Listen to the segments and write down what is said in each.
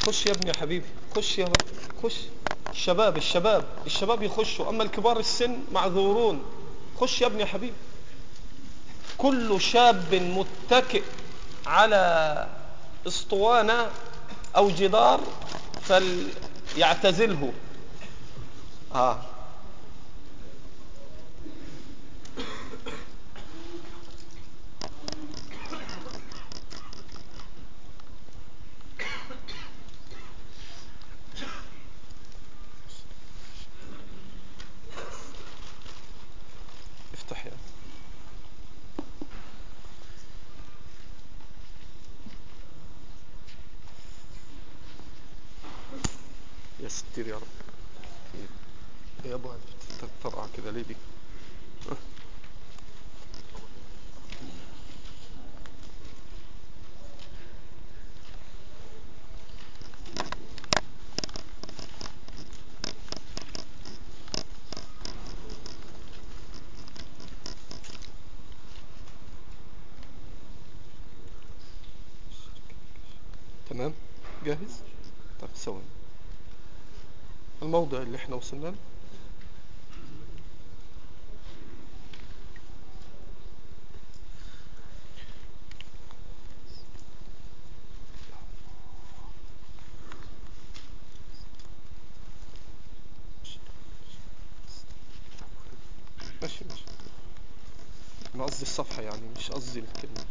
خش يا ابني يا حبيبي، خش يا خش. الشباب يخشوا، أما الكبار السن معذورون. خش يا ابني يا حبيبي. كل شاب متكئ على اسطوانة أو جدار فليعتزله. افتح يا ستير يا رب. يا ابو تطرع كده ليه دي؟ تمام جاهز. طب ثواني، الموضع اللي احنا وصلنا له. ماشي انا قصدي الصفحة يعني، مش قصدي الكلمة.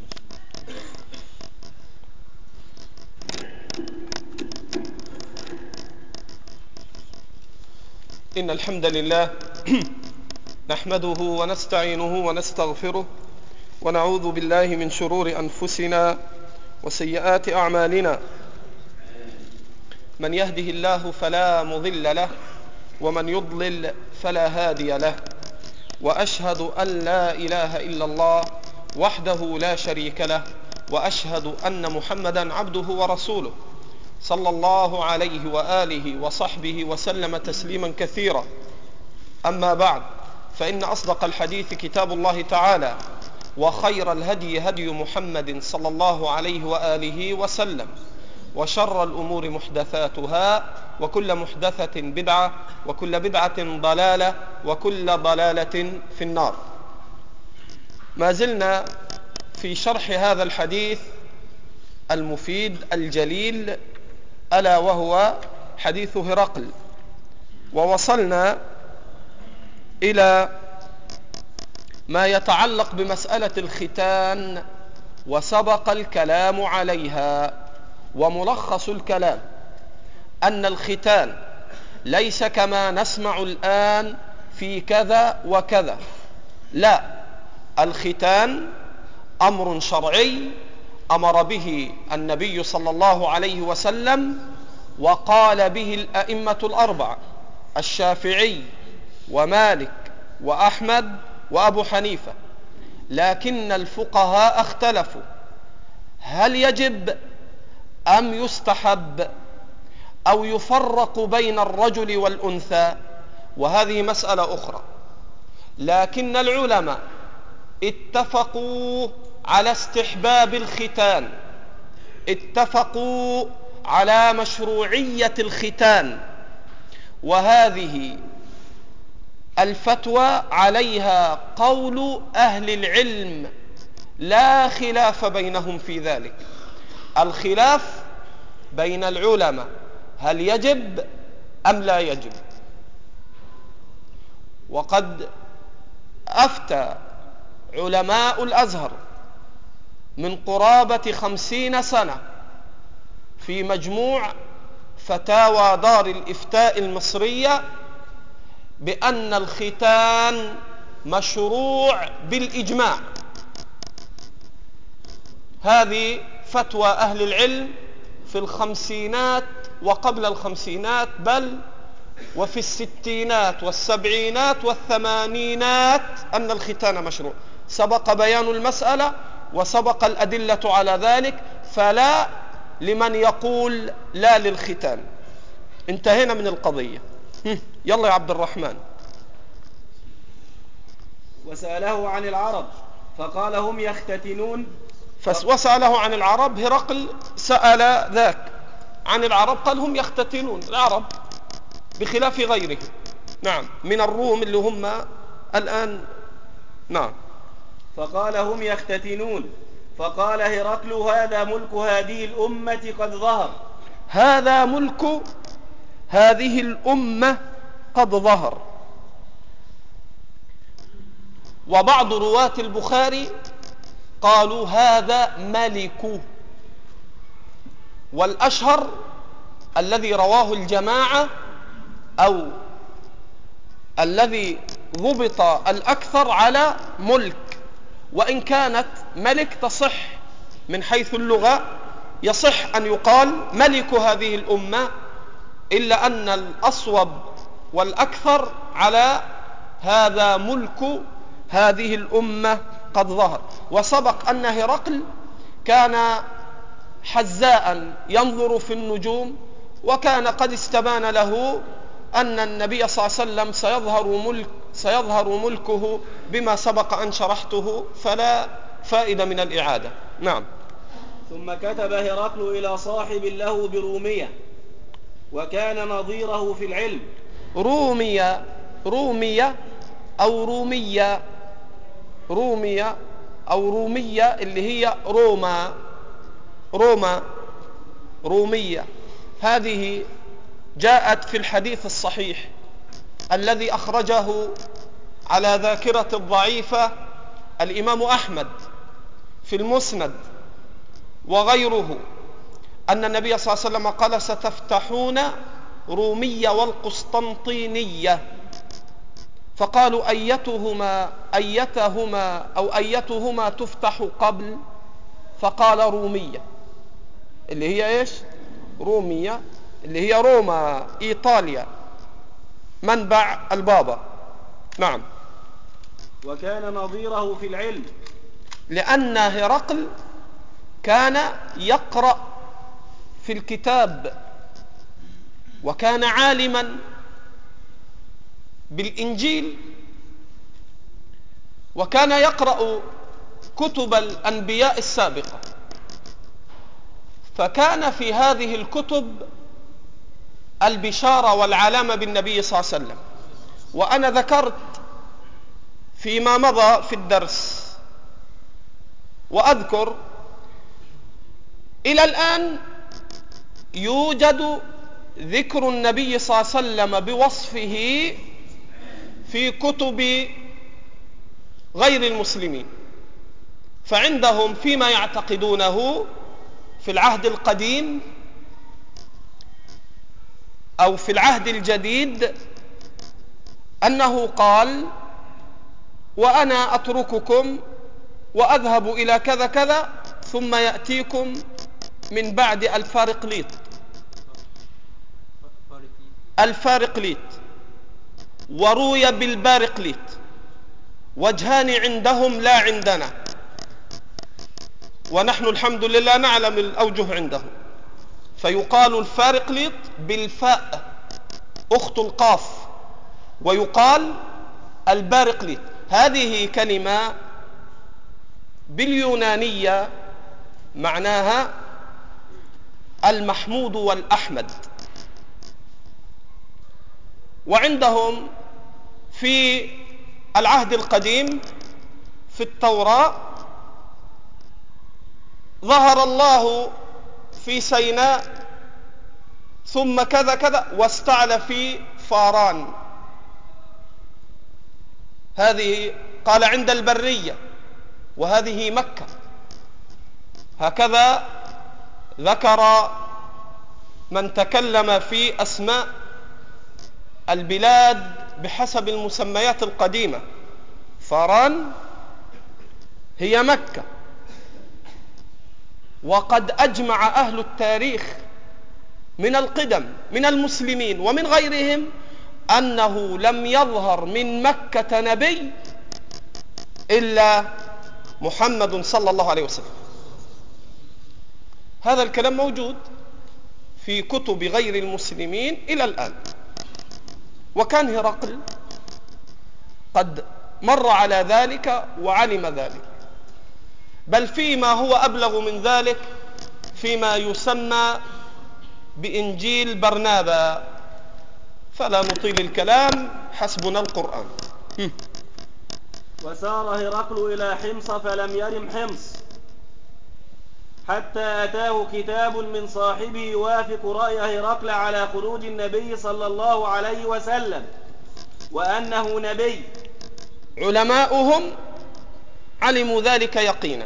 إن الحمد لله نحمده ونستعينه ونستغفره ونعوذ بالله من شرور أنفسنا وسيئات أعمالنا. من يهده الله فلا مضل له ومن يضلل فلا هادي له. وأشهد أن لا إله إلا الله وحده لا شريك له، وأشهد أن محمدا عبده ورسوله صلى الله عليه وآله وصحبه وسلم تسليما كثيرا. أما بعد، فإن أصدق الحديث كتاب الله تعالى، وخير الهدي هدي محمد صلى الله عليه وآله وسلم، وشر الأمور محدثاتها، وكل محدثة بدعة، وكل بدعة ضلالة، وكل ضلالة في النار. ما زلنا في شرح هذا الحديث المفيد الجليل، ألا وهو حديث هرقل، ووصلنا إلى ما يتعلق بمسألة الختان، وسبق الكلام عليها. وملخص الكلام أن الختان ليس كما نسمع الآن في كذا وكذا، لا، الختان أمر شرعي أمر به النبي صلى الله عليه وسلم، وقال به الأئمة الأربعة: الشافعي ومالك وأحمد وأبو حنيفة. لكن الفقهاء اختلفوا: هل يجب أم يستحب أو يفرق بين الرجل والأنثى؟ وهذه مسألة أخرى. لكن العلماء اتفقوا على استحباب الختان، اتفقوا على مشروعية الختان، وهذه الفتوى عليها قول أهل العلم، لا خلاف بينهم في ذلك. الخلاف بين العلماء هل يجب أم لا يجب. وقد أفتى علماء الأزهر من قرابة 50 سنة في مجموع فتاوى دار الإفتاء المصرية بأن الختان مشروع بالإجماع. هذه فتوى أهل العلم في الخمسينات وقبل الخمسينات، بل وفي الستينات والسبعينات والثمانينات، أن الختان مشروع. سبق بيان المسألة وسبق الأدلة على ذلك، فلا لمن يقول لا للختان. انتهينا من القضية. يلا يا عبد الرحمن. وسأله عن العرب فقال: هم يختتنون. وسأله عن العرب، هرقل سأل ذاك. عن العرب قال هم يختتنون، العرب بخلاف غيرهم. نعم، من الروم اللي هم الآن. نعم. فقال هم يختتنون. فقال هرقل هذا ملك هذه الأمة قد ظهر. هذا ملك هذه الأمة قد ظهر. وبعض رواة البخاري قالوا هذا ملك، والأشهر الذي رواه الجماعة أو الذي ضبط الأكثر على ملك، وإن كانت ملك تصح من حيث اللغة، يصح أن يقال ملك هذه الأمة، إلا أن الأصوب والأكثر على هذا ملك هذه الأمة قد ظهر. وسبق أن هرقل كان حزاء ينظر في النجوم، وكان قد استبان له أن النبي صلى الله عليه وسلم سيظهر ملكه بما سبق أن شرحته، فلا فائدة من الإعادة. نعم. ثم كتب هرقل إلى صاحب له برومية، وكان نظيره في العلم. رومية أو رومية اللي هي رومية، هذه جاءت في الحديث الصحيح الذي أخرجه على ذاكرة الضعيفة الإمام أحمد في المسند وغيره، أن النبي صلى الله عليه وسلم قال ستفتحون رومية والقسطنطينية، فقالوا أيتهما تفتح قبل؟ فقال رومية، اللي هي إيش؟ رومية اللي هي روما، إيطاليا، منبع البابا. نعم. وكان نظيره في العلم، لأن هرقل كان يقرأ في الكتاب، وكان عالما بالإنجيل، وكان يقرأ كتب الأنبياء السابقة، فكان في هذه الكتب البشارة والعلامة بالنبي صلى الله عليه وسلم. وأنا ذكرت فيما مضى في الدرس، وأذكر إلى الآن يوجد ذكر النبي صلى الله عليه وسلم بوصفه في كتب غير المسلمين، فعندهم فيما يعتقدونه في العهد القديم أو في العهد الجديد أنه قال وأنا أترككم وأذهب إلى كذا كذا ثم يأتيكم من بعد الفارقليط، وروي بالبارقليط، وجهان عندهم لا عندنا، ونحن الحمد لله نعلم الأوجه عندهم، فيقال الفارقليط بالفاء أخت القاف، ويقال البارقليط. هذه كلمة باليونانية معناها المحمود والأحمد. وعندهم في العهد القديم في التوراة ظهر الله في سيناء ثم كذا كذا واستعلى في فاران، هذه قال عند البرية، وهذه مكة. هكذا ذكر من تكلم في أسماء البلاد بحسب المسميات القديمة. فاران هي مكة. وقد أجمع أهل التاريخ من القدم من المسلمين ومن غيرهم أنه لم يظهر من مكة نبي إلا محمد صلى الله عليه وسلم. هذا الكلام موجود في كتب غير المسلمين إلى الآن. وكان هرقل قد مر على ذلك وعلم ذلك، بل فيما هو أبلغ من ذلك فيما يسمى بإنجيل برنابا. فلا نطيل الكلام، حسبنا القرآن. وسار هرقل إلى حمص فلم يرم حمص حتى أتاه كتاب من صاحبه يوافق رأي هرقل على خروج النبي صلى الله عليه وسلم وأنه نبي. علماؤهم علموا ذلك يقينا.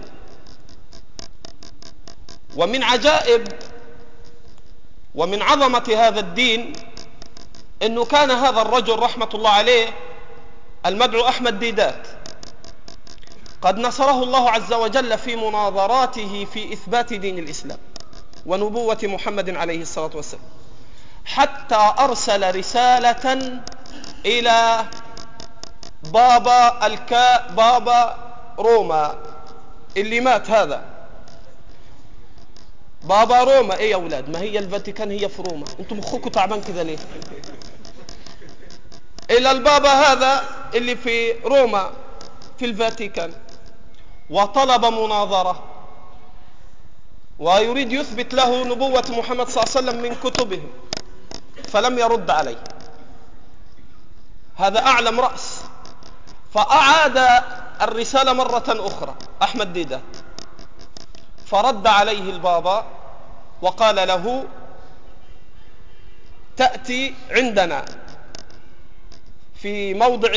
ومن عجائب ومن عظمة هذا الدين أنه كان هذا الرجل رحمة الله عليه المدعو أحمد ديدات قد نصره الله عز وجل في مناظراته في إثبات دين الإسلام ونبوة محمد عليه الصلاة والسلام، حتى أرسل رسالة إلى بابا روما اللي مات هذا. بابا روما ايه يا اولاد؟ ما هي الفاتيكان هي في روما، انتم مخكم تعبان كذا ليه؟ الى البابا هذا اللي في روما في الفاتيكان، وطلب مناظرة ويريد يثبت له نبوة محمد صلى الله عليه وسلم من كتبهم، فلم يرد عليه. هذا أعلم رأس. فأعاد الرسالة مرة أخرى أحمد ديدات، فرد عليه البابا وقال له: تأتي عندنا في موضع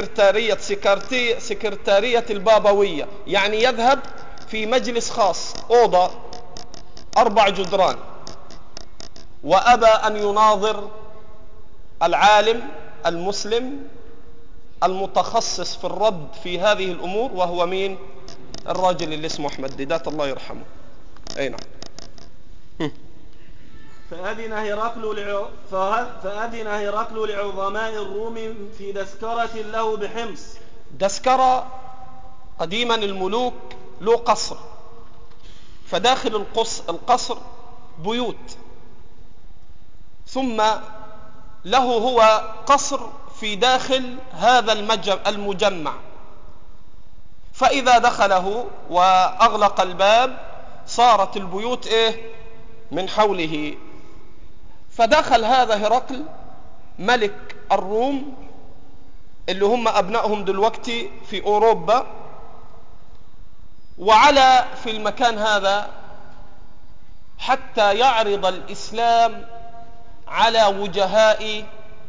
سكرتارية البابوية، يعني يذهب في مجلس خاص، أوضة 4 جدران، وأبى أن يناظر العالم المسلم المتخصص في الرد في هذه الأمور، وهو مين؟ الراجل اللي اسمه أحمد ديدات الله يرحمه. أي نعم. فأذن هرقل لعظماء الروم في تذكرة له بحمص. تذكرة قديما الملوك له قصر، فداخل القصر بيوت، ثم له هو قصر في داخل هذا المجمع، فإذا دخله وأغلق الباب صارت البيوت من حوله. فدخل هذا هرقل ملك الروم اللي هم أبنائهم دلوقتي في أوروبا، وعلى في المكان هذا حتى يعرض الإسلام على وجهاء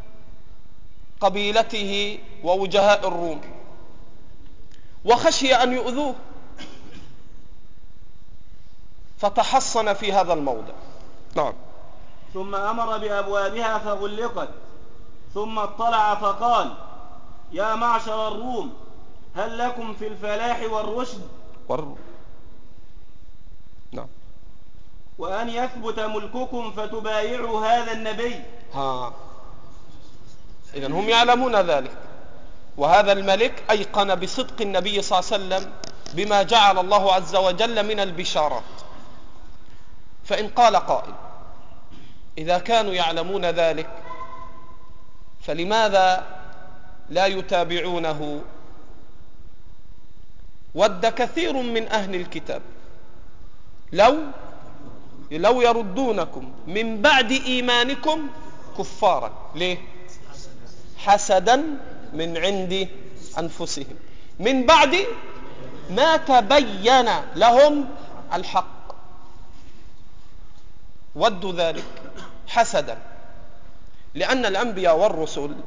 قبيلته ووجهاء الروم، وخشي أن يؤذوه، فتحصن في هذا الموضع. نعم. ثم أمر بأبوابها فغلقت، ثم اطلع فقال: يا معشر الروم، هل لكم في الفلاح والرشد نعم، وأن يثبت ملككم فتبايعوا هذا النبي. إذن هم يعلمون ذلك، وهذا الملك أيقن بصدق النبي صلى الله عليه وسلم بما جعل الله عز وجل من البشارات. فإن قال قائل: إذا كانوا يعلمون ذلك فلماذا لا يتابعونه؟ ود كثير من أهل الكتاب لو يردونكم من بعد إيمانكم كفارا. ليه؟ حسدا من عند أنفسهم من بعد ما تبين لهم الحق. ودوا ذلك حسدا، لأن الأنبياء والرسل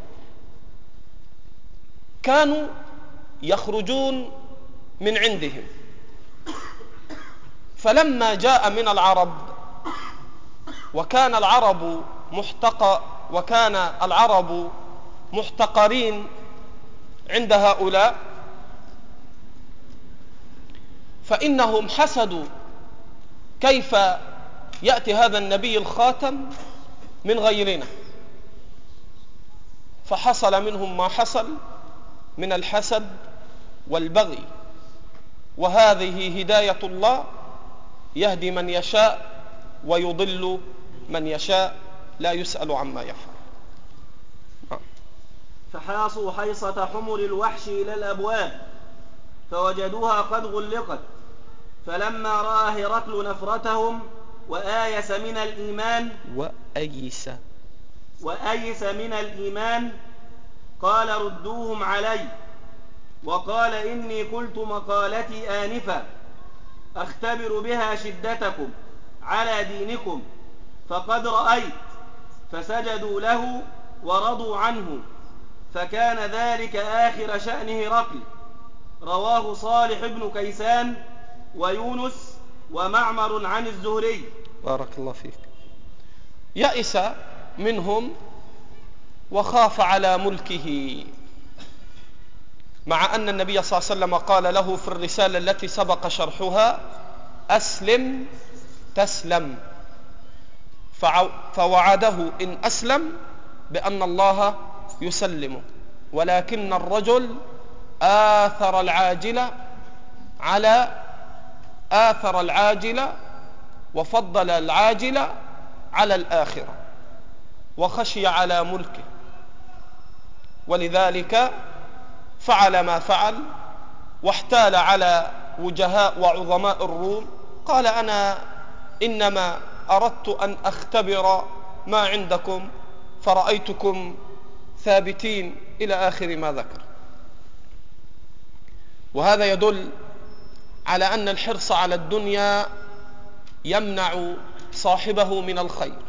كانوا يخرجون من عندهم، فلما جاء من العرب وكان العرب محتقرين عند هؤلاء، فإنهم حسدوا كيف يأتي هذا النبي الخاتم من غيرنا، فحصل منهم ما حصل من الحسد والبغي. وهذه هداية الله، يهدي من يشاء ويضل من يشاء، لا يسأل عما يفعل. فحاصوا حيصة حمر الوحش إلى الأبواب فوجدوها قد غلقت، فلما رأى هرقل نفرتهم وآيس من الإيمان وأيس من الإيمان قال ردوهم علي. وقال إني قلت مقالتي آنفا أختبر بها شدتكم على دينكم فقد رأيت. فسجدوا له ورضوا عنه، فكان ذلك آخر شأن هرقل. رواه صالح بن كيسان ويونس ومعمر عن الزهري. بارك الله فيك. يأس منهم وخاف على ملكه، مع أن النبي صلى الله عليه وسلم قال له في الرسالة التي سبق شرحها: أسلم تسلم، فوعده إن أسلم بأن الله يسلمه. ولكن الرجل آثر العاجلة وفضل العاجلة على الآخرة وخشي على ملكه، ولذلك فعل ما فعل واحتال على وجهاء وعظماء الروم. قال: أنا إنما أردت أن أختبر ما عندكم فرأيتكم ثابتين، إلى آخر ما ذكر. وهذا يدل على أن الحرص على الدنيا يمنع صاحبه من الخير.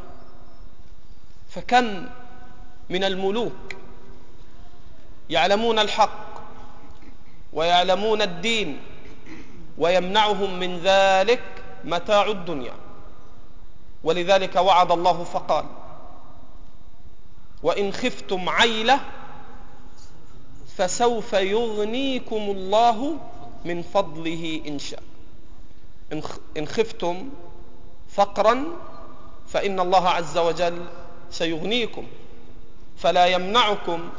فكم من الملوك يعلمون الحق ويعلمون الدين ويمنعهم من ذلك متاع الدنيا. ولذلك وعد الله فقال: وإن خفتم عيلة فسوف يغنيكم الله من فضله إن شاء. إن خفتم فقرا فإن الله عز وجل سيغنيكم، فلا يمنعكم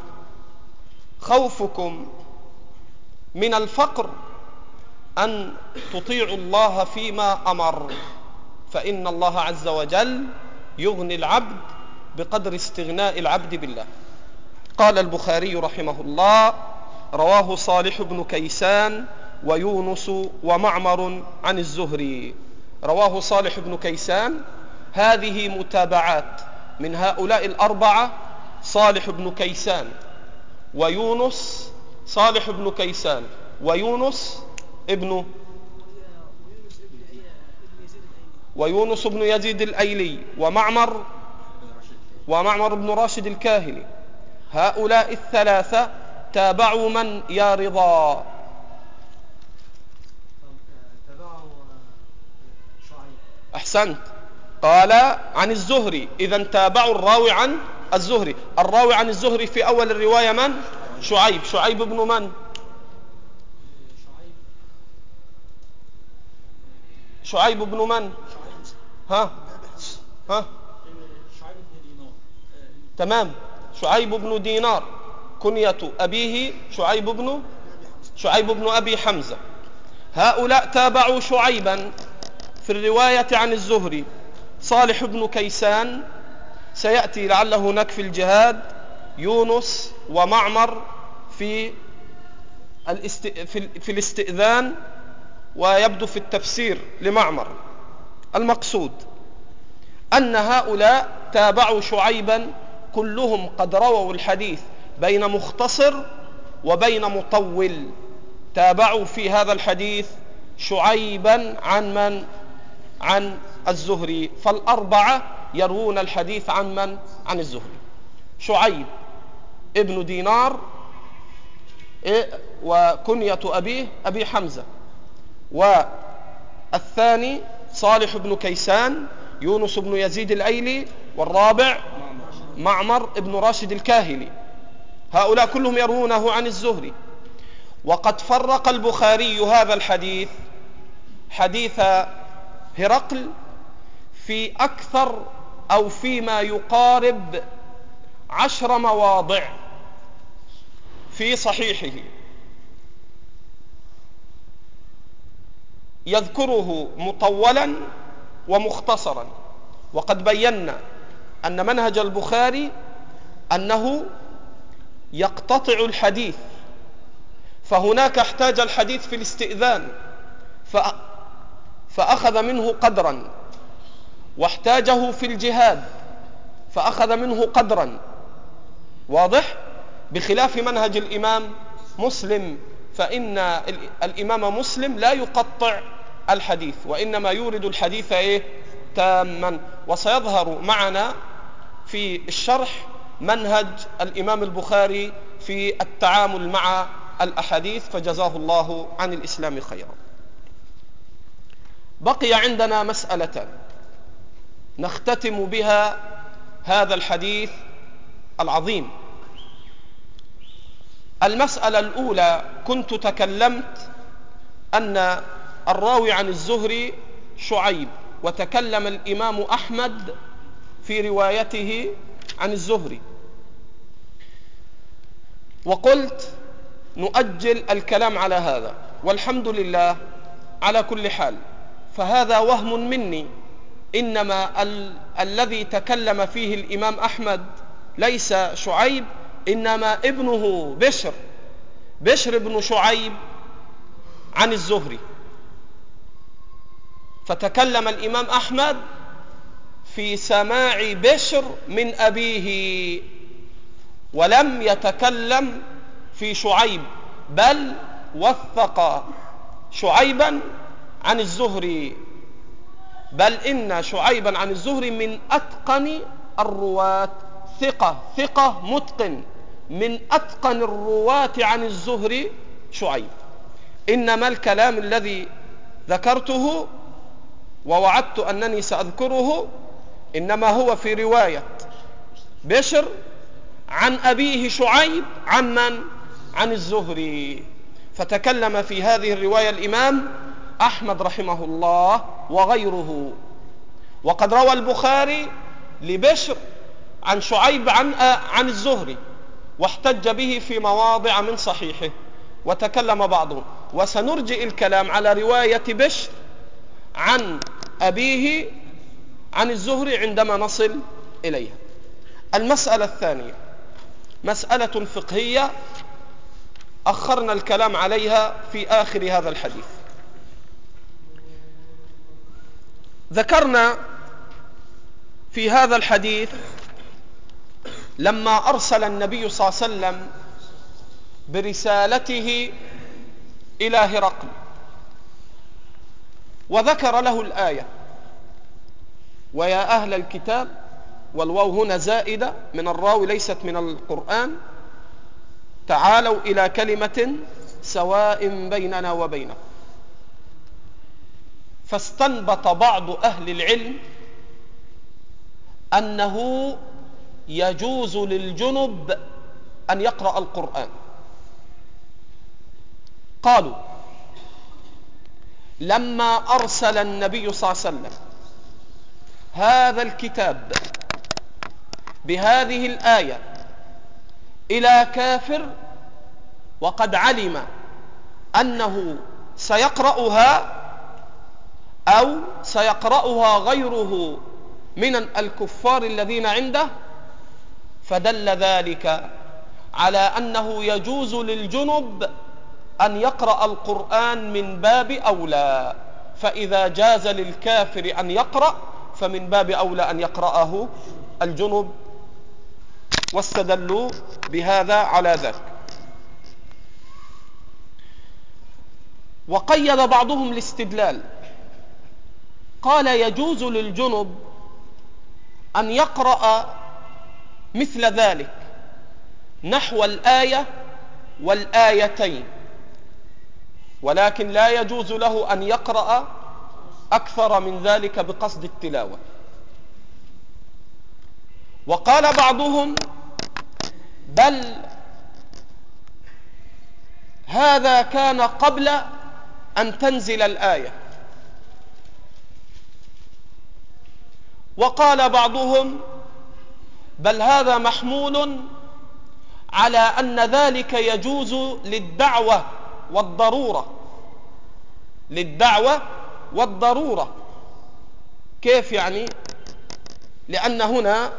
خوفكم من الفقر أن تطيعوا الله فيما أمر، فإن الله عز وجل يغني العبد بقدر استغناء العبد بالله. قال البخاري رحمه الله: رواه صالح بن كيسان ويونس ومعمر عن الزهري. رواه صالح بن كيسان، هذه متابعات من هؤلاء الأربعة: صالح بن كيسان ويونس، صالح بن كيسان ويونس بن يزيد الأيلي ومعمر بن راشد الكاهلي. هؤلاء الثلاثة تابعوا من يا رضا؟ أحسنت، قال عن الزهري، إذن تابعوا الراوي عن الزهري. الراوي عن الزهري في أول الرواية من؟ شعيب بن من؟ شعيب بن من؟ تمام، شعيب بن دينار، كنية أبيه شعيب بن أبي حمزة. هؤلاء تابعوا شعيبا في الرواية عن الزهري. صالح بن كيسان سيأتي لعله هناك في الجهاد، يونس ومعمر في الاستئذان، ويبدو في التفسير لمعمر. المقصود أن هؤلاء تابعوا شعيبا، كلهم قد رووا الحديث بين مختصر وبين مطول. تابعوا في هذا الحديث شعيبا عن من؟ عن الزهري. فالأربعة يروون الحديث عن من؟ عن الزهري. شعيب ابن دينار وكنية أبيه أبي حمزة، والثاني صالح بن كيسان، يونس بن يزيد الأيلي، والرابع معمر بن راشد الكاهلي. هؤلاء كلهم يروونه عن الزهري. وقد فرق البخاري هذا الحديث، حديث هرقل، في أكثر أو فيما يقارب 10 مواضع في صحيحه، يذكره مطولا ومختصرا. وقد بينا أن منهج البخاري أنه يقتطع الحديث، فهناك احتاج الحديث في الاستئذان فأخذ منه قدرا، واحتاجه في الجهاد فأخذ منه قدرا، واضح؟ بخلاف منهج الإمام مسلم، فإن الإمام مسلم لا يقطع الحديث، وإنما يورد الحديث تاما. وسيظهر معنا في الشرح منهج الإمام البخاري في التعامل مع الأحاديث، فجزاه الله عن الإسلام خيرا. بقي عندنا مسألتان نختتم بها هذا الحديث العظيم. المسألة الأولى، كنت تكلمت أن الراوي عن الزهري شعيب، وتكلم الإمام أحمد في روايته عن الزهري، وقلت نؤجل الكلام على هذا، والحمد لله على كل حال، فهذا وهم مني. إنما الذي تكلم فيه الإمام أحمد ليس شعيب، إنما ابنه بشر بن شعيب عن الزهري. فتكلم الإمام أحمد في سماع بشر من أبيه، ولم يتكلم في شعيب، بل وثق شعيبا عن الزهري، بل إن شعيبا عن الزهري من أتقن الرواة، ثقة متقن، من أتقن الرواة عن الزهري شعيب. إنما الكلام الذي ذكرته ووعدت أنني سأذكره إنما هو في رواية بشر عن أبيه شعيب عن من؟ عن الزهري. فتكلم في هذه الرواية الإمام أحمد رحمه الله وغيره. وقد روى البخاري لبشر عن شعيب عن الزهري، واحتج به في مواضع من صحيحه، وتكلم بعضهم. وسنرجئ الكلام على رواية بشر عن أبيه عن الزهري عندما نصل إليها. المسألة الثانية مسألة فقهية أخرنا الكلام عليها في آخر هذا الحديث. ذكرنا في هذا الحديث لما أرسل النبي صلى الله عليه وسلم برسالته إلى هرقل، وذكر له الآية: ويا أهل الكتاب، والواو هنا زائدة من الراوي ليست من القرآن، تعالوا إلى كلمة سواء بيننا وبينكم. فاستنبط بعض أهل العلم أنه يجوز للجنب أن يقرأ القرآن. قالوا: لما أرسل النبي صلى الله عليه وسلم هذا الكتاب بهذه الآية إلى كافر، وقد علم أنه سيقرأها أو سيقرأها غيره من الكفار الذين عنده، فدل ذلك على أنه يجوز للجنب أن يقرأ القرآن من باب أولى. فإذا جاز للكافر أن يقرأ فمن باب أولى أن يقرأه الجنب، واستدلوا بهذا على ذلك. وقيد بعضهم الاستدلال، قال: يجوز للجنب أن يقرأ مثل ذلك نحو الآية والآيتين، ولكن لا يجوز له أن يقرأ أكثر من ذلك بقصد التلاوة. وقال بعضهم: بل هذا كان قبل أن تنزل الآية. وقال بعضهم: بل هذا محمول على أن ذلك يجوز للدعوة والضرورة. للدعوة والضرورة. كيف يعني؟ لأن هنا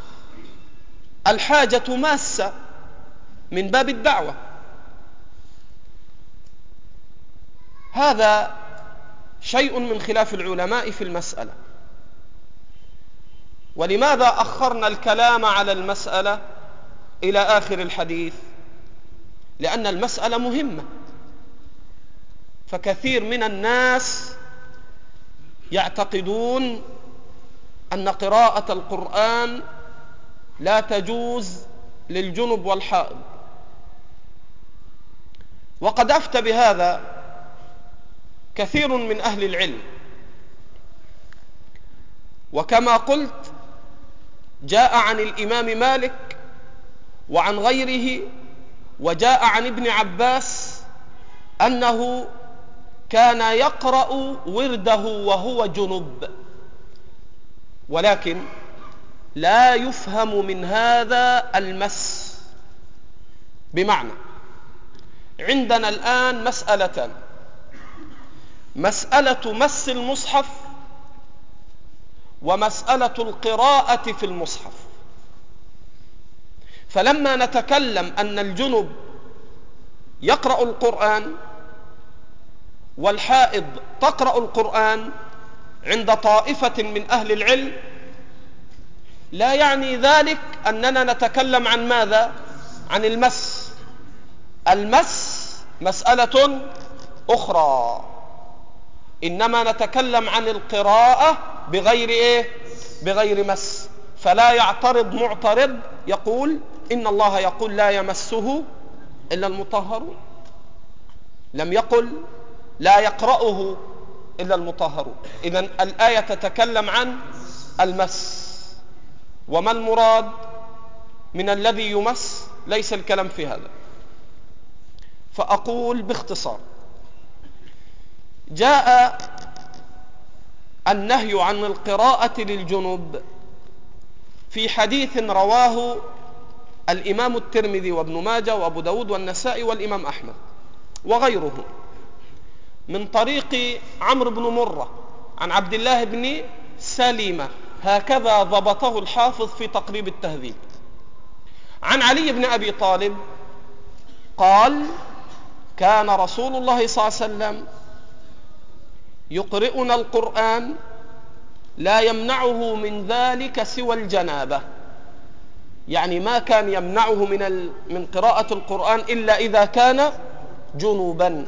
الحاجة ماسة من باب الدعوة. هذا شيء من خلاف العلماء في المسألة. ولماذا أخرنا الكلام على المسألة إلى آخر الحديث؟ لأن المسألة مهمة، فكثير من الناس يعتقدون أن قراءة القرآن لا تجوز للجنب والحائض، وقد أفتى بهذا كثير من أهل العلم. وكما قلت جاء عن الإمام مالك وعن غيره وجاء عن ابن عباس أنه كان يقرأ ورده وهو جنب، ولكن لا يفهم من هذا المس. بمعنى عندنا الآن مسألتان: مسألة مس المصحف ومسألة القراءة في المصحف. فلما نتكلم أن الجنب يقرأ القرآن والحائض تقرأ القرآن عند طائفة من أهل العلم، لا يعني ذلك أننا نتكلم عن ماذا؟ عن المس. المس مسألة أخرى، إنما نتكلم عن القراءة بغير إيه؟ بغير مس. فلا يعترض معترض يقول إن الله يقول لا يمسه إلا المطهرون، لم يقل لا يقرأه إلا المطهرون. إذن الآية تتكلم عن المس، وما المراد من الذي يمس؟ ليس الكلام في هذا. فأقول باختصار: جاء النهي عن القراءة للجنب في حديث رواه الإمام الترمذي وابن ماجه وأبو داود والنسائي والإمام أحمد وغيره من طريق عمرو بن مرة عن عبد الله بن سليمة، هكذا ضبطه الحافظ في تقريب التهذيب، عن علي بن أبي طالب قال: كان رسول الله صلى الله عليه وسلم يقرئنا القرآن لا يمنعه من ذلك سوى الجنابة. يعني ما كان يمنعه من قراءة القرآن إلا إذا كان جنوبا.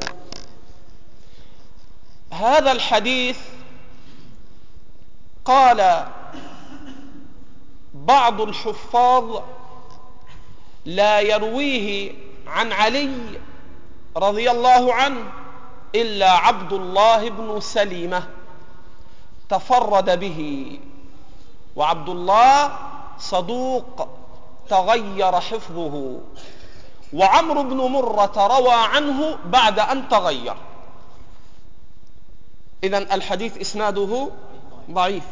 هذا الحديث قال بعض الحفاظ لا يرويه عن علي رضي الله عنه إلا عبد الله بن سليمة تفرد به، وعبد الله صدوق تغير حفظه، وعمرو بن مرة روى عنه بعد أن تغير. إذن الحديث إسناده ضعيف،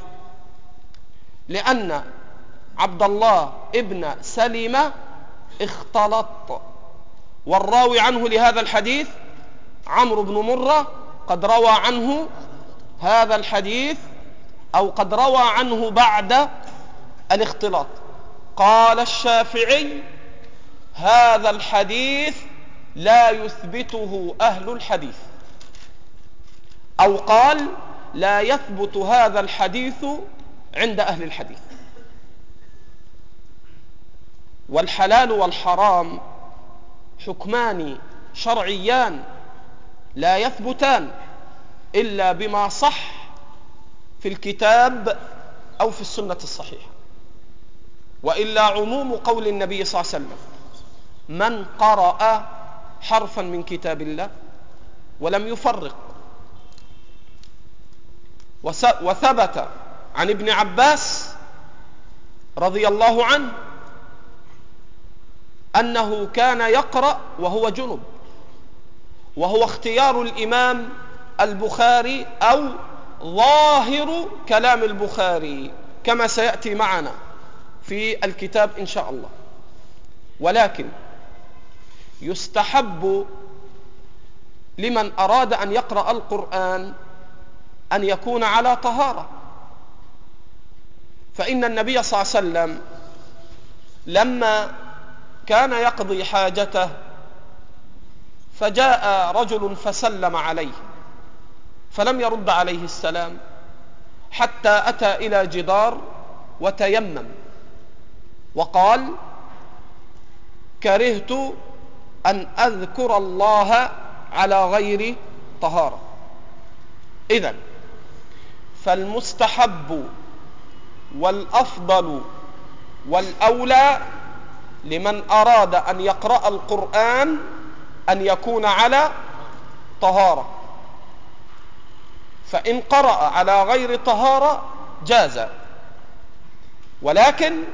لأن عبد الله ابن سليمة اختلط، والراوي عنه لهذا الحديث عمرو بن مرة قد روى عنه هذا الحديث أو قد روى عنه بعد الاختلاط. قال الشافعي: هذا الحديث لا يثبته أهل الحديث، أو قال لا يثبت هذا الحديث عند أهل الحديث. والحلال والحرام حكمان شرعيان لا يثبتان إلا بما صح في الكتاب أو في السنة الصحيحة، وإلا عموم قول النبي صلى الله عليه وسلم: من قرأ حرفا من كتاب الله ولم يفرق. وثبت عن ابن عباس رضي الله عنه أنه كان يقرأ وهو جنب، وهو اختيار الإمام البخاري أو ظاهر كلام البخاري كما سيأتي معنا في الكتاب إن شاء الله. ولكن يستحب لمن أراد أن يقرأ القرآن أن يكون على طهارة، فإن النبي صلى الله عليه وسلم لما كان يقضي حاجته فجاء رجل فسلم عليه فلم يرد عليه السلام، حتى أتى إلى جدار وتيمم وقال كرهت أن أذكر الله على غير طهارة. إذن فالمستحب والأفضل والأولى لمن أراد أن يقرأ القرآن أن يكون على طهارة، فإن قرأ على غير طهارة جاز، ولكن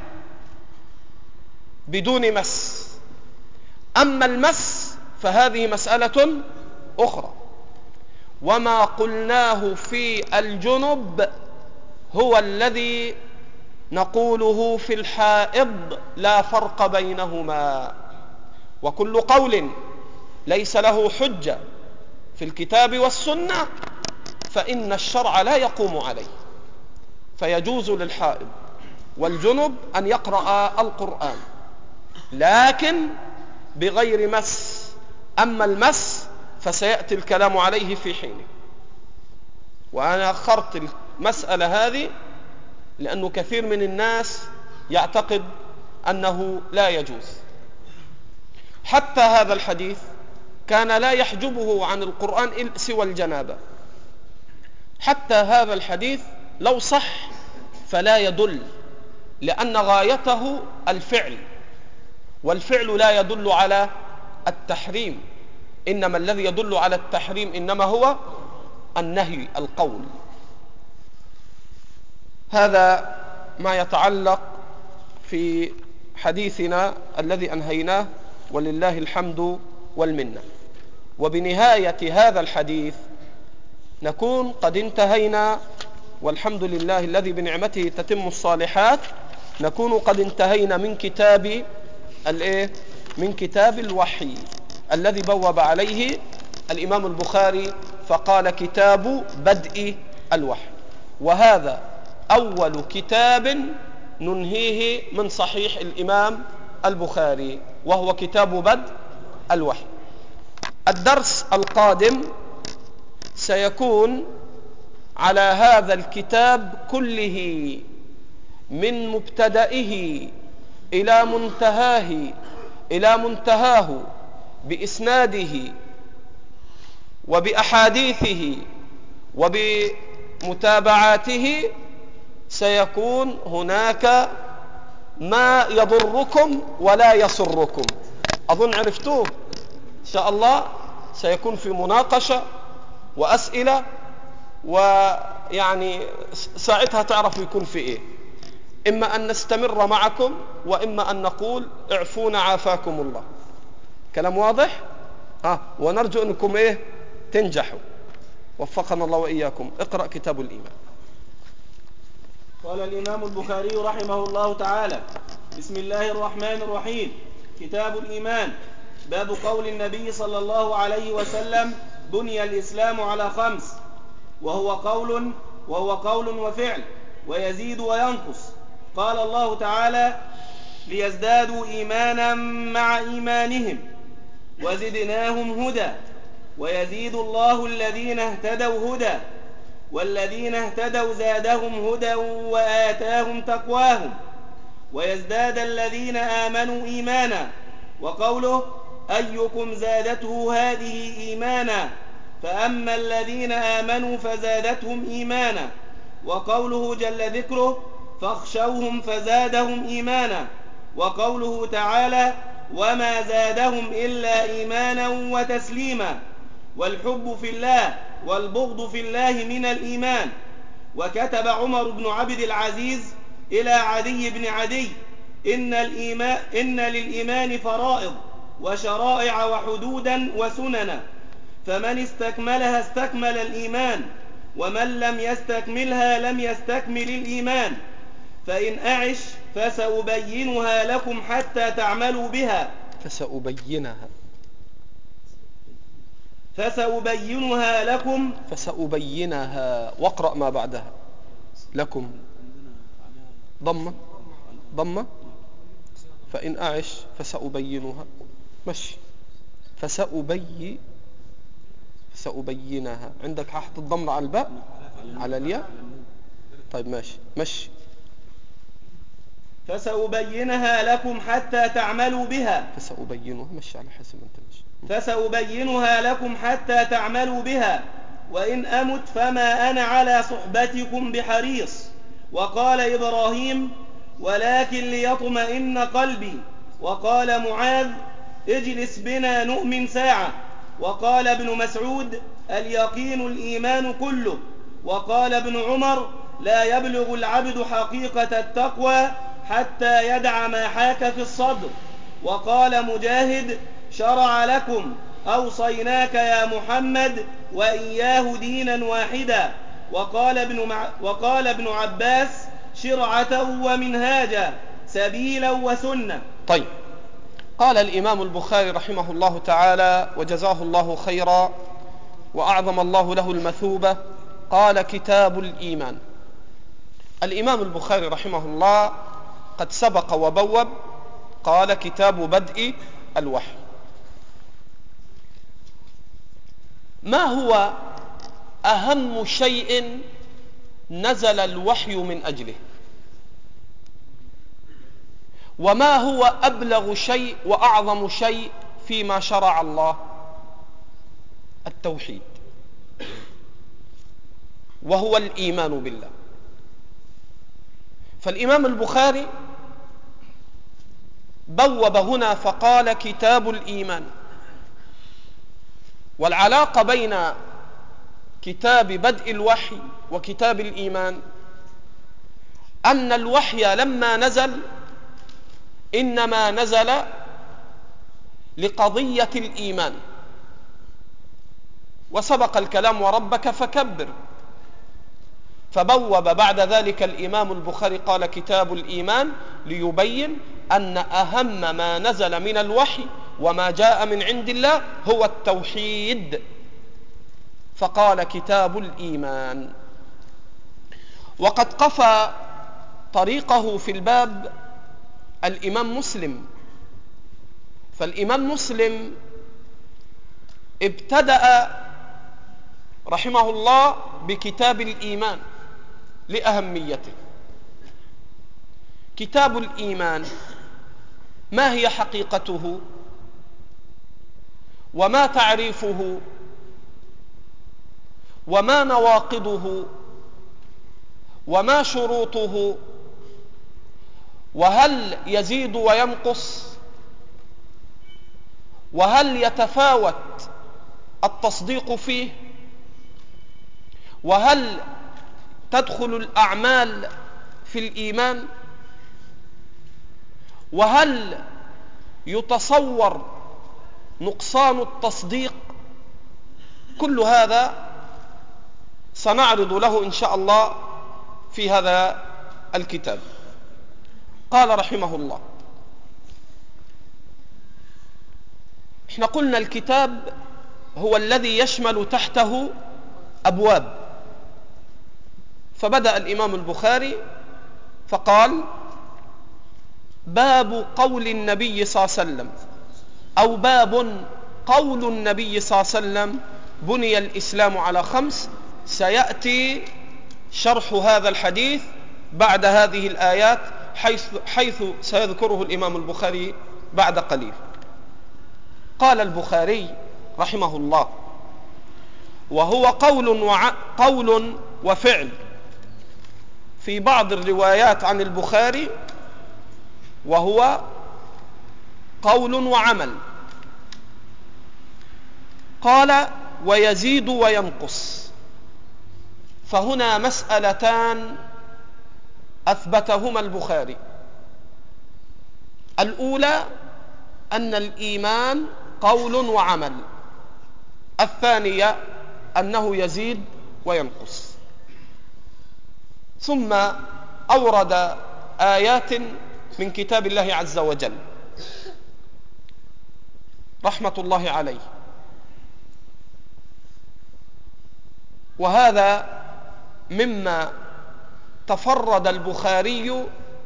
بدون مس. أما المس فهذه مسألة أخرى، وما قلناه في الجنب هو الذي نقوله في الحائض، لا فرق بينهما. وكل قول ليس له حجة في الكتاب والسنة فإن الشرع لا يقوم عليه، فيجوز للحائض والجنب أن يقرأ القرآن لكن بغير مس. أما المس فسيأتي الكلام عليه في حينه، وأنا أخرت المسألة هذه لأنه كثير من الناس يعتقد أنه لا يجوز. حتى هذا الحديث كان لا يحجبه عن القرآن سوى الجنابة. حتى هذا الحديث لو صح فلا يدل، لأن غايته الفعل، والفعل لا يدل على التحريم، إنما الذي يدل على التحريم إنما هو النهي، القول. هذا ما يتعلق في حديثنا الذي أنهيناه، ولله الحمد والمنة. وبنهاية هذا الحديث نكون قد انتهينا، والحمد لله الذي بنعمته تتم الصالحات، نكون قد انتهينا من كتاب الوحي الذي بوب عليه الإمام البخاري فقال كتاب بدء الوحي، وهذا أول كتاب ننهيه من صحيح الإمام البخاري، وهو كتاب بدء الوحي. الدرس القادم سيكون على هذا الكتاب كله من مبتدئه إلى منتهاه بإسناده وبأحاديثه وبمتابعاته. سيكون هناك ما يضركم ولا يسركم، أظن عرفتوه إن شاء الله. سيكون في مناقشة وأسئلة، ويعني ساعتها تعرف يكون في إيه. إما أن نستمر معكم وإما أن نقول اعفونا عافاكم الله. كلام واضح؟ ونرجو أنكم تنجحوا. وفقنا الله وإياكم. اقرأ كتاب الإيمان. قال الإمام البخاري رحمه الله تعالى: بسم الله الرحمن الرحيم. كتاب الإيمان. باب قول النبي صلى الله عليه وسلم: بني الإسلام على 5، وهو قول وفعل، ويزيد وينقص. قال الله تعالى: ليزدادوا إيمانا مع إيمانهم وزدناهم هدى، ويزيد الله الذين اهتدوا هدى، والذين اهتدوا زادهم هدى وآتاهم تقواهم، ويزداد الذين آمنوا إيمانا. وقوله: أيكم زادته هذه إيمانا، فأما الذين آمنوا فزادتهم إيمانا. وقوله جل ذكره: فاخشوهم فزادهم إيمانا. وقوله تعالى: وما زادهم إلا إيمانا وتسليما. والحب في الله والبغض في الله من الإيمان. وكتب عمر بن عبد العزيز إلى عدي بن عدي: إن للإيمان فرائض وشرائع وحدودا وسننا، فمن استكملها استكمل الإيمان، ومن لم يستكملها لم يستكمل الإيمان. فإن أعش فسأبينها لكم حتى تعملوا بها. فسأبينها لكم. واقرأ ما بعدها. لكم ضمة. فإن أعش فسأبينها. ماشي. فسأبينها. عندك حط الضمة على الباء على الياء. طيب ماشي. فسأبينها لكم حتى تعملوا بها. فسأبينها مش على حسب أنت مش. فسأبينها لكم حتى تعملوا بها، وإن أمت فما أنا على صحبتكم بحريص. وقال إبراهيم: ولكن ليطمئن قلبي. وقال معاذ: اجلس بنا نؤمن ساعة. وقال ابن مسعود: اليقين الإيمان كله. وقال ابن عمر: لا يبلغ العبد حقيقة التقوى حتى يدع ما حاك في الصدر. وقال مجاهد: شرع لكم أوصيناك يا محمد وإياه دينا واحدا. وقال ابن عباس: شرعة ومنهاجا، سبيلا وسنة. طيب، قال الإمام البخاري رحمه الله تعالى وجزاه الله خيرا وأعظم الله له المثوبة، قال: كتاب الإيمان. الإمام البخاري رحمه الله قد سبق وبوب، قال: كتاب بدء الوحي. ما هو أهم شيء نزل الوحي من أجله؟ وما هو أبلغ شيء وأعظم شيء فيما شرع الله؟ التوحيد، وهو الإيمان بالله. فالإمام البخاري بوب هنا فقال: كتاب الإيمان. والعلاقة بين كتاب بدء الوحي وكتاب الإيمان أن الوحي لما نزل إنما نزل لقضية الإيمان، وسبق الكلام وربك فكبر. فبوب بعد ذلك الإمام البخاري قال: كتاب الإيمان، ليبين أن أهم ما نزل من الوحي وما جاء من عند الله هو التوحيد، فقال: كتاب الإيمان. وقد قفى طريقه في الباب الإمام مسلم. فالإمام مسلم ابتدأ رحمه الله بكتاب الإيمان لأهميته. كتاب الإيمان ما هي حقيقته؟ وما تعريفه؟ وما نواقضه؟ وما شروطه؟ وهل يزيد وينقص؟ وهل يتفاوت التصديق فيه؟ وهل تدخل الأعمال في الإيمان؟ وهل يتصور نقصان التصديق؟ كل هذا سنعرض له إن شاء الله في هذا الكتاب. قال رحمه الله: احنا قلنا الكتاب هو الذي يشمل تحته أبواب. فبدأ الإمام البخاري فقال: باب قول النبي صلى الله عليه وسلم، أو باب قول النبي صلى الله عليه وسلم: بني الإسلام على 5. سيأتي شرح هذا الحديث بعد هذه الآيات حيث سيذكره الإمام البخاري بعد قليل. قال البخاري رحمه الله: وهو قول وفعل. في بعض الروايات عن البخاري وهو قول وعمل. قال: ويزيد وينقص. فهنا مسألتان أثبتهما البخاري. الأولى أن الإيمان قول وعمل. الثانية أنه يزيد وينقص. ثم أورد آيات من كتاب الله عز وجل رحمة الله عليه. وهذا مما تفرد البخاري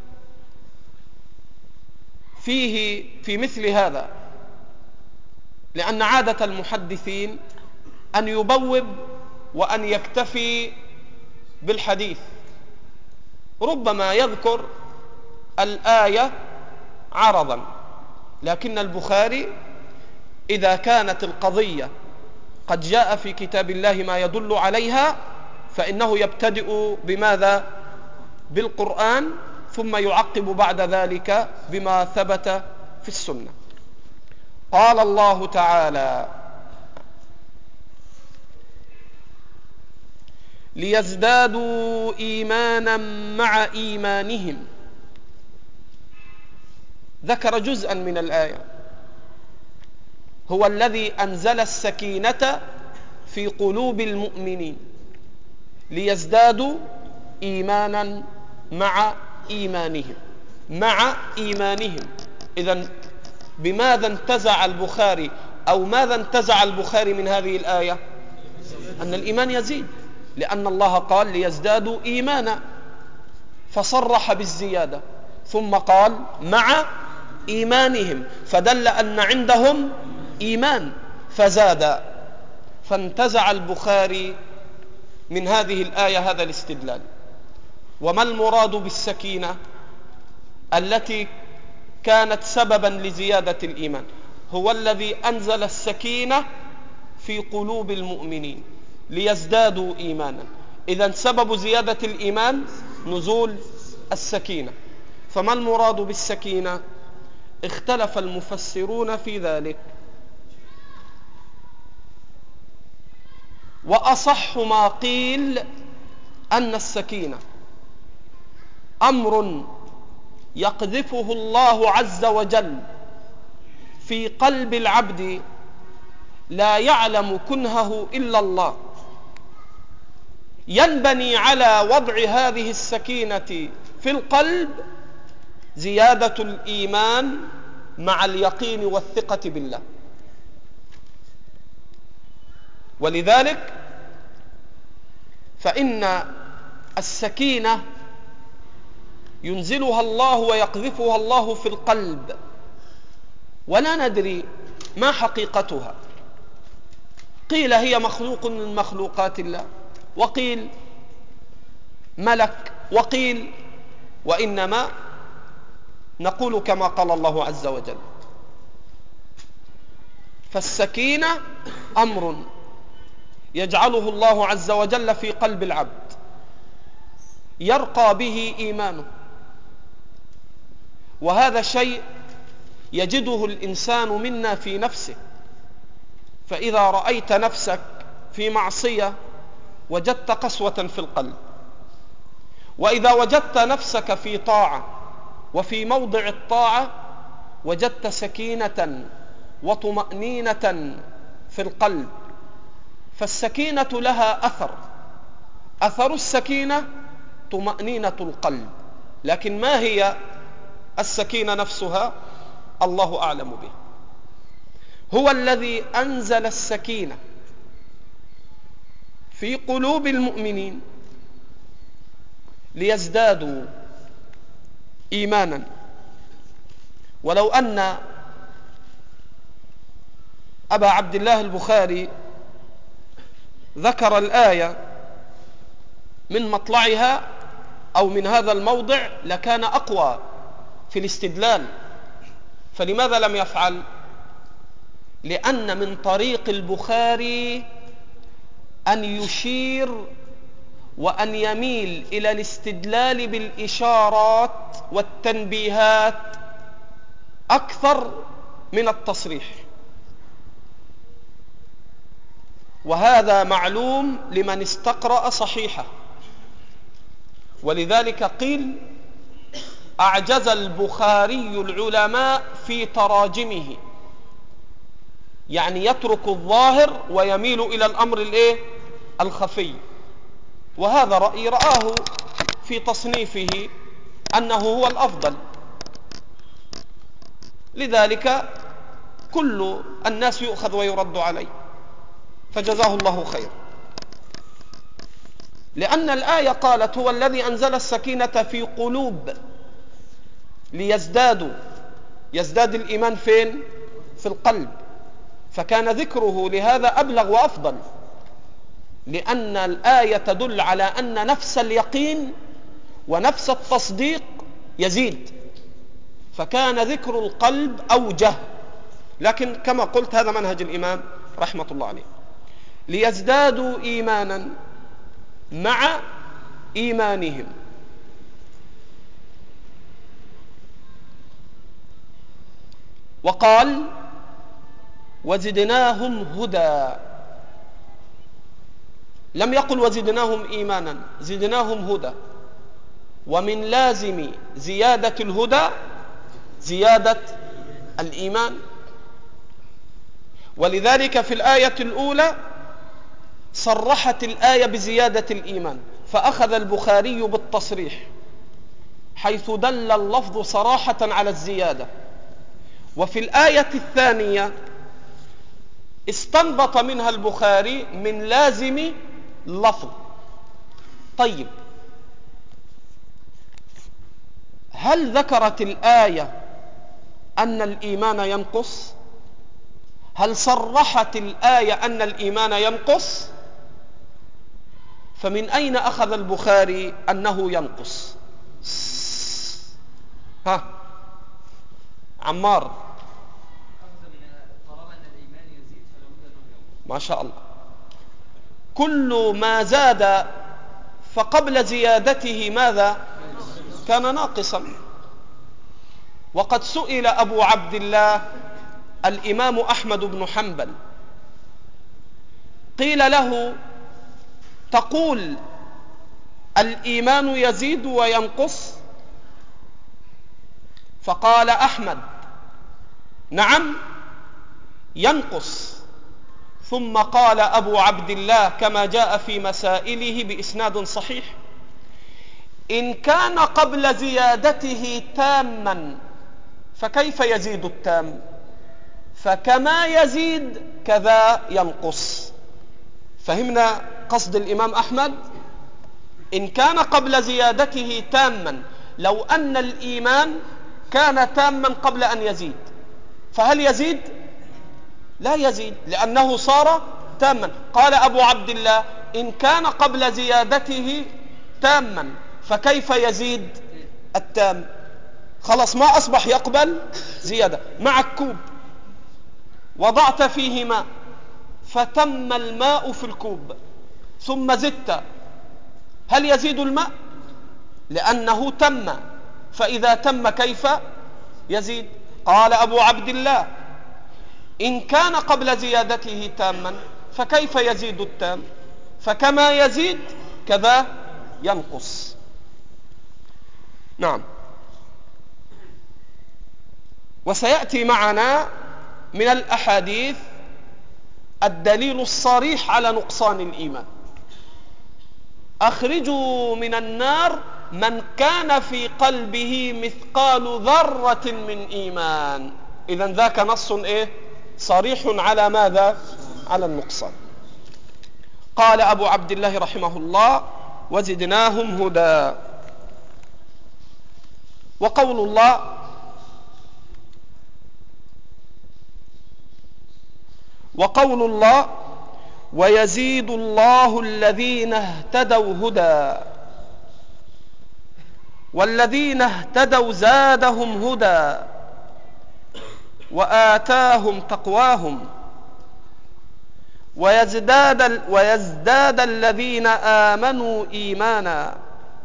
فيه في مثل هذا، لأن عادة المحدثين أن يبوب وأن يكتفي بالحديث. ربما يذكر الآية عرضا، لكن البخاري إذا كانت القضية قد جاء في كتاب الله ما يدل عليها فإنه يبتدئ بماذا؟ بالقرآن، ثم يعقب بعد ذلك بما ثبت في السنة. قال الله تعالى: ليزدادوا إيمانا مع إيمانهم. ذكر جزءا من الآية: هو الذي أنزل السكينة في قلوب المؤمنين ليزدادوا إيمانا مع إيمانهم. مع إيمانهم. إذن بماذا انتزع البخاري أو ماذا انتزع البخاري من هذه الآية؟ أن الإيمان يزيد، لأن الله قال ليزدادوا إيمانا، فصرح بالزيادة، ثم قال مع إيمانهم، فدل أن عندهم إيمان فزاد. فانتزع البخاري من هذه الآية هذا الاستدلال. وما المراد بالسكينة التي كانت سببا لزيادة الإيمان؟ هو الذي أنزل السكينة في قلوب المؤمنين ليزدادوا إيمانا. إذن سبب زيادة الإيمان نزول السكينة. فما المراد بالسكينة؟ اختلف المفسرون في ذلك، وأصح ما قيل أن السكينة أمر يقذفه الله عز وجل في قلب العبد لا يعلم كنهه إلا الله، ينبني على وضع هذه السكينة في القلب زيادة الإيمان مع اليقين والثقة بالله. ولذلك فإن السكينة ينزلها الله ويقذفها الله في القلب، ولا ندري ما حقيقتها. قيل هي مخلوق من مخلوقات الله، وقيل ملك، وقيل، وإنما نقول كما قال الله عز وجل. فالسكينة أمر يجعله الله عز وجل في قلب العبد يرقى به إيمانه، وهذا شيء يجده الإنسان منا في نفسه. فإذا رأيت نفسك في معصية وجدت قسوة في القلب، وإذا وجدت نفسك في طاعة وفي موضع الطاعة وجدت سكينة وطمأنينة في القلب. فالسكينة لها أثر السكينة طمأنينة القلب، لكن ما هي السكينة نفسها؟ الله أعلم به. هو الذي أنزل السكينة في قلوب المؤمنين ليزدادوا إيمانا. ولو أن أبا عبد الله البخاري ذكر الآية من مطلعها أو من هذا الموضع لكان أقوى في الاستدلال. فلماذا لم يفعل؟ لأن من طريق البخاري أن يشير وأن يميل إلى الاستدلال بالإشارات والتنبيهات أكثر من التصريح، وهذا معلوم لمن استقرأ صحيحه. ولذلك قيل أعجز البخاري العلماء في تراجمه، يعني يترك الظاهر ويميل إلى الأمر الخفي. وهذا رأي رآه في تصنيفه أنه هو الأفضل، لذلك كل الناس يؤخذ ويرد عليه، فجزاه الله خير. لأن الآية قالت هو الذي أنزل السكينة في قلوب يزداد الإيمان فين؟ في القلب. فكان ذكره لهذا أبلغ وأفضل، لأن الآية تدل على أن نفس اليقين ونفس التصديق يزيد فكان ذكر القلب أوجه. لكن كما قلت هذا منهج الإمام رحمة الله عليه، ليزدادوا إيمانا مع إيمانهم. وقال وزدناهم هدى، لم يقل وزدناهم إيمانا، زدناهم هدى. ومن لازم زيادة الهدى زيادة الإيمان. ولذلك في الآية الأولى صرحت الآية بزيادة الإيمان، فأخذ البخاري بالتصريح حيث دل اللفظ صراحة على الزيادة. وفي الآية الثانية استنبط منها البخاري من لازم اللفظ. طيب، هل ذكرت الآية أن الإيمان ينقص؟ هل صرحت الآية أن الإيمان ينقص؟ فمن أين أخذ البخاري أنه ينقص؟ ها عمار، ما شاء الله. كل ما زاد فقبل زيادته ماذا؟ كان ناقصا. وقد سئل أبو عبد الله الإمام أحمد بن حنبل، قيل له تقول الإيمان يزيد وينقص؟ فقال أحمد نعم ينقص. ثم قال أبو عبد الله كما جاء في مسائله بإسناد صحيح: إن كان قبل زيادته تاما فكيف يزيد التام؟ فكما يزيد كذا ينقص. فهمنا قصد الإمام أحمد؟ إن كان قبل زيادته تاما، لو أن الإيمان كان تاما قبل أن يزيد، فهل يزيد؟ لا يزيد، لأنه صار تاما. قال أبو عبد الله إن كان قبل زيادته تاما فكيف يزيد التام؟ خلاص ما أصبح يقبل زيادة. معك كوب وضعت فيه ماء فتم الماء في الكوب ثم زدت، هل يزيد الماء؟ لأنه تم، فإذا تم كيف يزيد؟ قال أبو عبد الله إن كان قبل زيادته تاما فكيف يزيد التام؟ فكما يزيد كذا ينقص. نعم. وسيأتي معنا من الأحاديث الدليل الصريح على نقصان الإيمان. أخرجوا من النار من كان في قلبه مثقال ذرة من إيمان. إذن ذاك نص صريح على ماذا؟ على النقصان. قال أبو عبد الله رحمه الله وزدناهم هدى. وقول الله ويزيد الله الذين اهتدوا هدى والذين اهتدوا زادهم هدى وآتاهم تقواهم ويزداد الذين آمنوا إيمانا.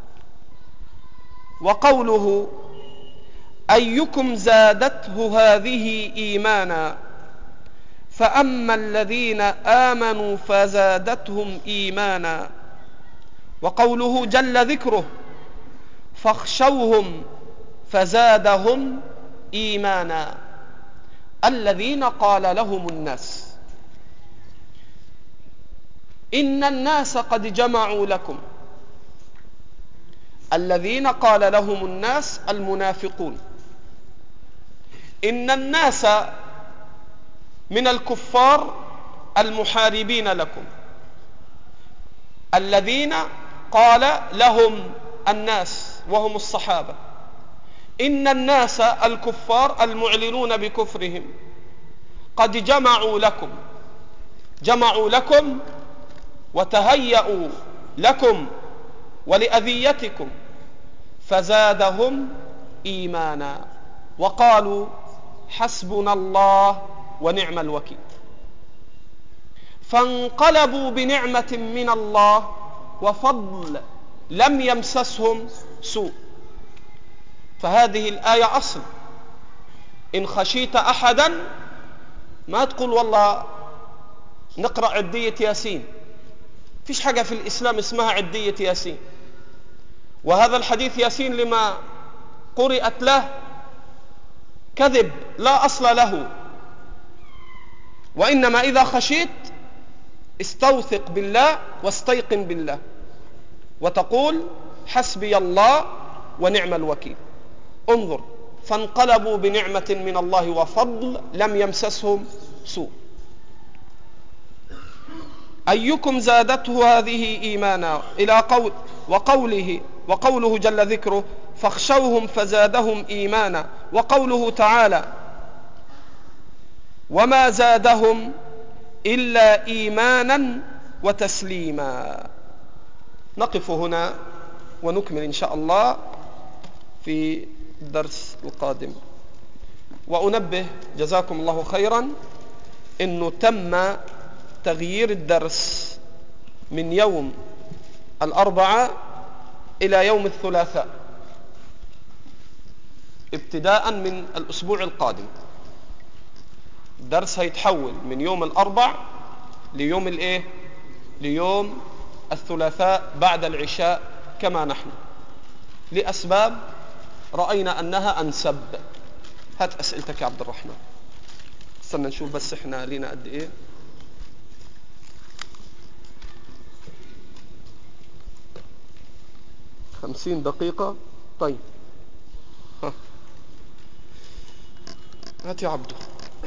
وقوله أيكم زادته هذه إيمانا فأما الذين آمنوا فزادتهم إيمانا. وقوله جل ذكره فاخشوهم فزادهم إيمانا. الذين قال لهم الناس إن الناس قد جمعوا لكم. الذين قال لهم الناس المنافقون. إن الناس من الكفار المحاربين لكم. الذين قال لهم الناس وهم الصحابة. إن الناس الكفار المعلنون بكفرهم قد جمعوا لكم وتهيأوا لكم ولأذيتكم فزادهم إيمانا. وقالوا حسبنا الله ونعم الوكيل، فانقلبوا بنعمة من الله وفضل لم يمسسهم سوء. فهذه الآية أصل. إن خشيت أحدا ما تقول والله نقرأ عدية ياسين، فيش حاجة في الإسلام اسمها عدية ياسين. وهذا الحديث ياسين لما قرأت له كذب لا أصل له. وإنما إذا خشيت استوثق بالله واستيقن بالله وتقول حسبي الله ونعم الوكيل. انظر، فانقلبوا بنعمة من الله وفضل لم يمسسهم سوء. أيكم زادته هذه إيمانا إلى وقوله جل ذكره فاخشوهم فزادهم إيمانا. وقوله تعالى وما زادهم إلا إيمانا وتسليما. نقف هنا ونكمل إن شاء الله في الدرس القادم. وأنبه جزاكم الله خيرا إنه تم تغيير الدرس من يوم الأربعاء إلى يوم الثلاثاء ابتداء من الأسبوع القادم. الدرس هيتحول من يوم الأربع ليوم الثلاثاء بعد العشاء كما نحن، لأسباب رأينا أنها أنسب. هات أسئلتك يا عبد الرحمن. استنى نشوف بس إحنا لينا قد إيه. – 50 دقيقة. طيب هات يا عبده.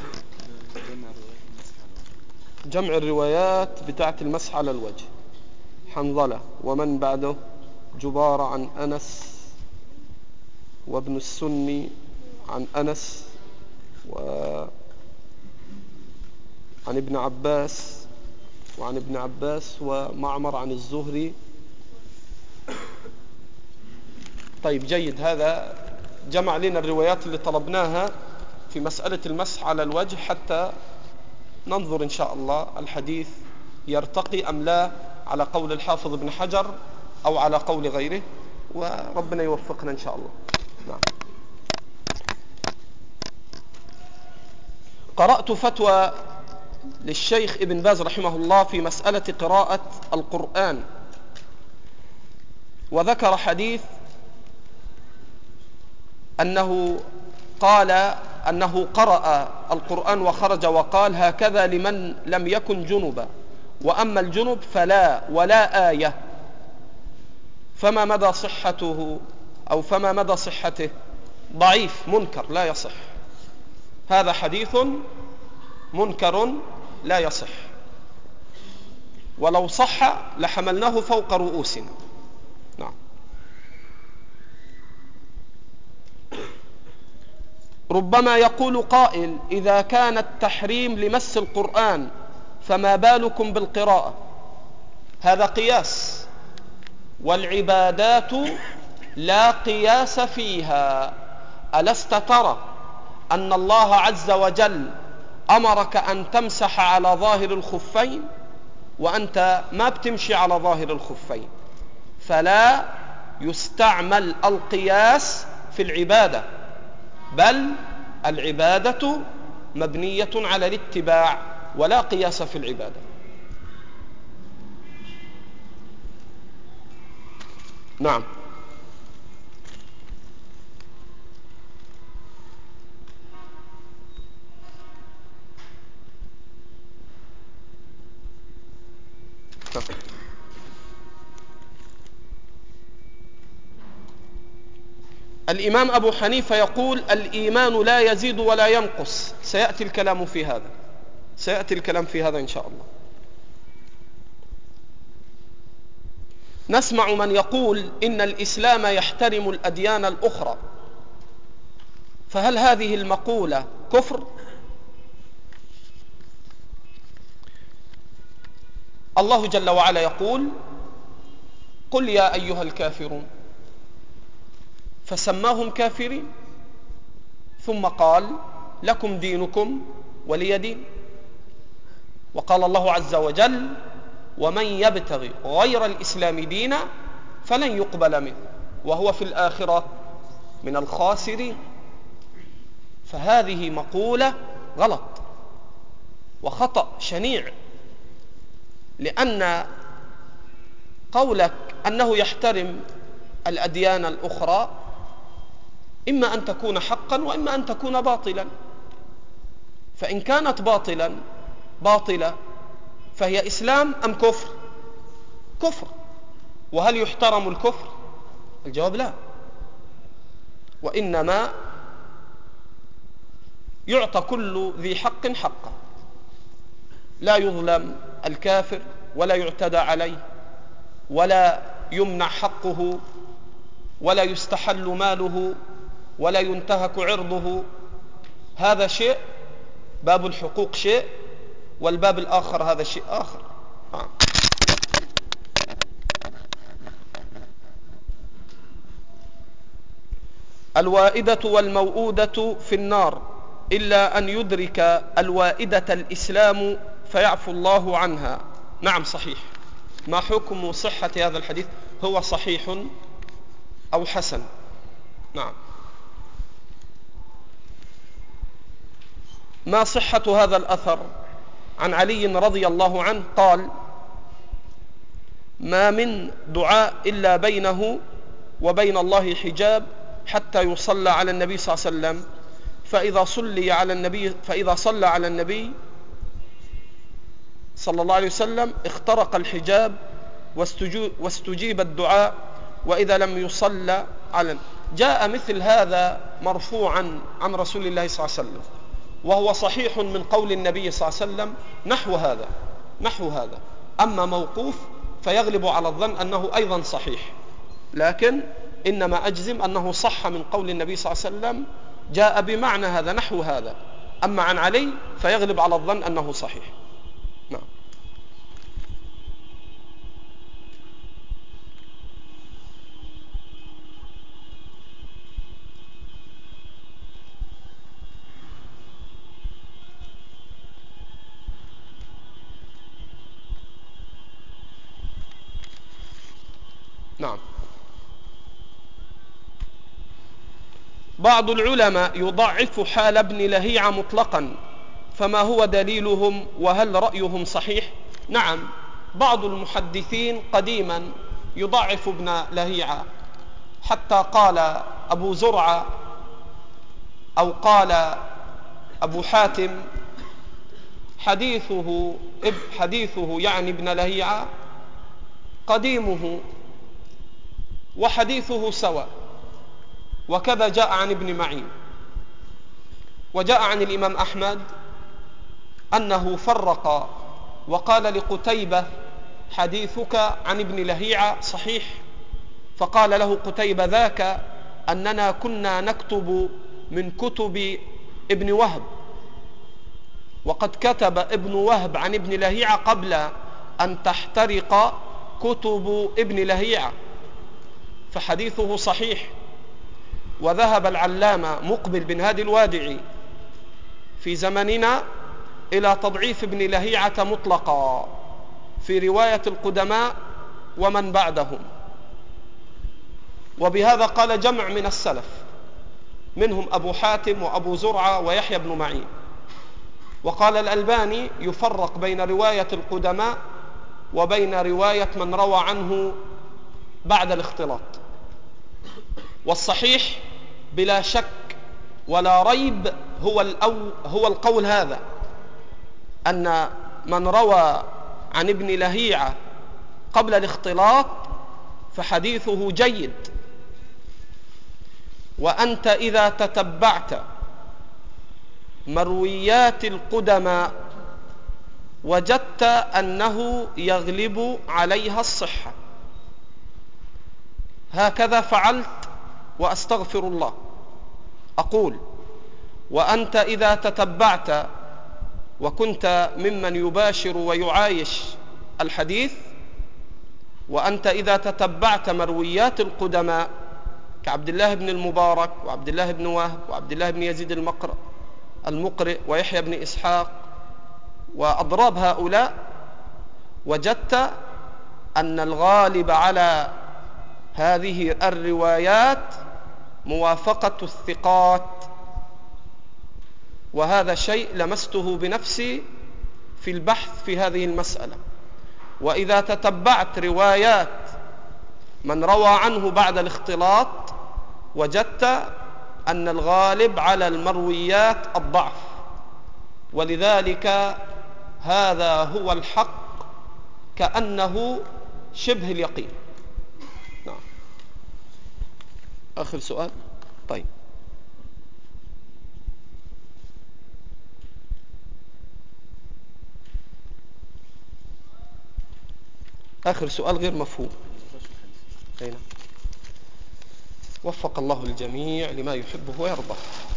جمع الروايات بتاعت المسح على الوجه. حنظلة ومن بعده جبار عن أنس، وابن السني عن أنس، وعن ابن عباس، ومعمر عن الزهري. طيب جيد، هذا جمع لنا الروايات اللي طلبناها في مسألة المسح على الوجه حتى ننظر إن شاء الله الحديث يرتقي أم لا على قول الحافظ ابن حجر أو على قول غيره، وربنا يوفقنا إن شاء الله. نعم. قرأت فتوى للشيخ ابن باز رحمه الله في مسألة قراءة القرآن، وذكر حديث أنه قال أنه قرأ القرآن وخرج وقال هكذا لمن لم يكن جنبا، وأما الجنب فلا ولا آية. فما مدى صحته أو فما مدى صحته؟ ضعيف منكر لا يصح. هذا حديث منكر لا يصح، ولو صح لحملناه فوق رؤوسنا. نعم. ربما يقول قائل إذا كان التحريم لمس القرآن فما بالكم بالقراءة؟ هذا قياس، والعبادات لا قياس فيها. ألست ترى أن الله عز وجل أمرك أن تمسح على ظاهر الخفين وأنت ما بتمشي على ظاهر الخفين؟ فلا يستعمل القياس في العبادة، بل العبادة مبنية على الاتباع ولا قياس في العبادة. نعم. الإمام أبو حنيفة يقول الإيمان لا يزيد ولا ينقص. سيأتي الكلام في هذا إن شاء الله. نسمع من يقول إن الإسلام يحترم الأديان الأخرى، فهل هذه المقولة كفر؟ الله جل وعلا يقول قل يا أيها الكافرون، فسماهم كافرين، ثم قال لكم دينكم ولي دين. وقال الله عز وجل ومن يبتغي غير الإسلام دينا فلن يقبل منه وهو في الآخرة من الخاسرين. فهذه مقولة غلط وخطأ شنيع، لأن قولك أنه يحترم الأديان الأخرى إما أن تكون حقا وإما أن تكون باطلا. فإن كانت باطلة فهي إسلام أم كفر؟ كفر. وهل يحترم الكفر؟ الجواب لا، وإنما يعطى كل ذي حق حقه، لا يظلم الكافر ولا يعتدى عليه ولا يمنع حقه ولا يستحل ماله ولا ينتهك عرضه. هذا شيء، باب الحقوق شيء، والباب الآخر هذا شيء آخر. الوائدة والموؤودة في النار إلا أن يدرك الوائدة الإسلام فيعفو الله عنها. نعم صحيح. ما حكم صحة هذا الحديث؟ هو صحيح أو حسن. نعم. ما صحة هذا الأثر؟ عن علي رضي الله عنه قال ما من دعاء إلا بينه وبين الله حجاب حتى يصلى على النبي صلى الله عليه وسلم، فإذا صلى على النبي صلى الله عليه وسلم اخترق الحجاب واستجيب الدعاء، وإذا لم يصلى على. جاء مثل هذا مرفوعا عن رسول الله صلى الله عليه وسلم، وهو صحيح من قول النبي صلى الله عليه وسلم نحو هذا. أما موقوف فيغلب على الظن أنه أيضا صحيح، لكن إنما أجزم أنه صح من قول النبي صلى الله عليه وسلم، جاء بمعنى هذا نحو هذا. أما عن علي فيغلب على الظن أنه صحيح. نعم. نعم. بعض العلماء يضعف حال ابن لهيعة مطلقا، فما هو دليلهم وهل رأيهم صحيح؟ نعم، بعض المحدثين قديما يضعف ابن لهيعة، حتى قال أبو زرعة أو قال أبو حاتم حديثه يعني ابن لهيعة قديمه وحديثه سواء. وكذا جاء عن ابن معين، وجاء عن الإمام أحمد أنه فرق وقال لقتيبة حديثك عن ابن لهيعة صحيح، فقال له قتيبة ذاك أننا كنا نكتب من كتب ابن وهب، وقد كتب ابن وهب عن ابن لهيعة قبل أن تحترق كتب ابن لهيعة، فحديثه صحيح. وذهب العلامة مقبل بن هادي الوادعي في زمننا إلى تضعيف ابن لهيعة مطلقا في رواية القدماء ومن بعدهم، وبهذا قال جمع من السلف منهم أبو حاتم وأبو زرعة ويحيى بن معين. وقال الألباني يفرق بين رواية القدماء وبين رواية من روى عنه بعد الاختلاط. والصحيح بلا شك ولا ريب هو القول هذا، أن من روى عن ابن لهيعة قبل الاختلاط فحديثه جيد. وأنت إذا تتبعت مرويات القدماء وجدت أنه يغلب عليها الصحة. هكذا فعلت وأستغفر الله. أقول وأنت إذا تتبعت وكنت ممن يباشر ويعايش الحديث، وأنت إذا تتبعت مرويات القدماء كعبد الله بن المبارك وعبد الله بن وهب وعبد الله بن يزيد المقرئ ويحيى بن إسحاق وأضراب هؤلاء، وجدت أن الغالب على هذه الروايات موافقة الثقات، وهذا شيء لمسته بنفسي في البحث في هذه المسألة. وإذا تتبعت روايات من روى عنه بعد الاختلاط وجدت أن الغالب على المرويات الضعف، ولذلك هذا هو الحق كأنه شبه اليقين. نعم. آخر سؤال. طيب، آخر سؤال غير مفهوم. وفق الله الجميع لما يحبه ويرضاه.